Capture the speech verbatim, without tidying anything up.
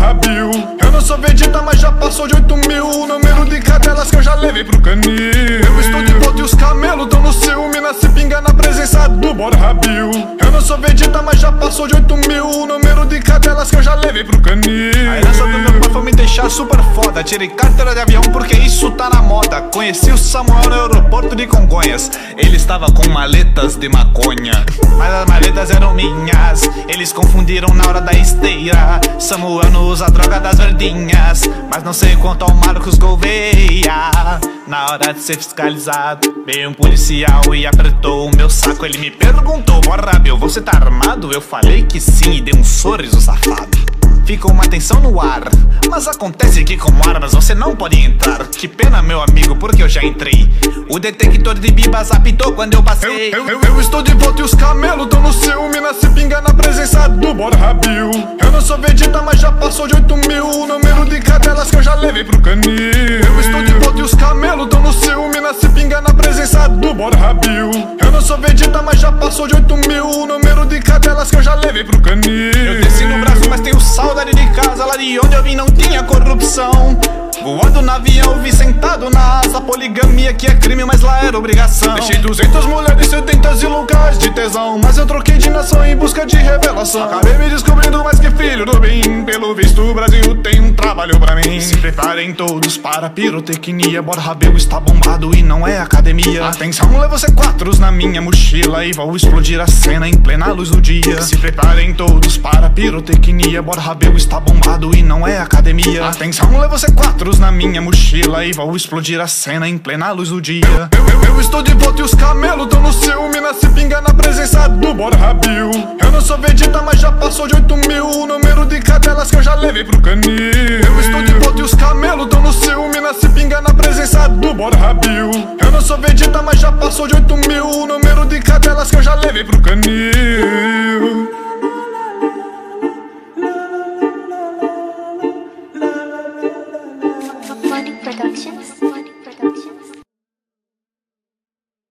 Borra Bill. Eu não sou Vegeta, mas já passou de oito mil o número de cadelas que eu já levei pro canil. Eu estou de volta e os camelos tão no ciúme, nasce pinga na presença do Borra Bill. Eu não sou Vegeta, mas já passou de oito mil o número de cadelas que eu já levei pro canil. A herança do meu pai foi me deixar super foda. Tirei carteira de avião porque isso tá na moda. Conheci o Samuel no aeroporto de Congonhas. Ele estava com maletas de maconha, mas as maletas eram minhas. Eles confundiram na hora da esteira. Samuel não usa droga das verdinhas, mas não sei quanto ao Marcos Gouveia. Na hora de ser fiscalizado, veio um policial e apertou o meu saco. Ele me perguntou: Borra Bill, você tá armado? Eu falei que sim e dei um sorriso safado. Ficou uma tensão no ar, mas acontece que com armas você não pode entrar. Que pena, meu amigo, porque eu já entrei. O detector de bibas apitou quando eu passei. Eu, eu, eu, eu estou de volta e os camelos tão no ciúme, nasce pinga na presença do Borra Bill. Eu não sou Vegeta, mas já passou de oito mil o número de cadelas que eu já levei pro canil. Eu estou de volta e os camelos tão no ciúme, nasce pinga na presença do Borra Bill. Eu não sou Vegeta, mas já passou de oito mil o número de cadelas que eu já levei pro canil. Eu desci no Brasil, mas tenho saudade de casa. Lá de onde eu vim não tinha corrupção. Voando no avião, vi sentado na asa. Poligamia que é crime, mas lá era obrigação. Deixei duzentas mulheres, setenta e lugares de tesão, mas eu troquei de nação em busca de revelação. Acabei me descobrindo mais que filho do bem. Pelo visto o Brasil tem um trabalho pra mim. Se preparem todos para a pirotecnia. Borra Bill está bombado e não é academia. Atenção, levo C quatro na minha mochila e vou explodir a cena em plena luz do dia. Se preparem todos para a pirotecnia. Borra Bill está bombado e não é academia. Atenção, levo C quatro na minha mochila e vou explodir a cena em plena luz do dia. Eu, eu, eu, eu estou de volta e os camelos tão no ciúme, nasce pinga na presença do Borra Bill. Eu não sou Vegeta, mas já passou de oito mil o número de cadelas que eu já levei pro canil. Eu estou de volta e os camelos tão no ciúme, nasce pinga na presença do Borra Bill. Eu não sou Vegeta, mas já passou de oito mil o número de cadelas que eu já levei pro canil.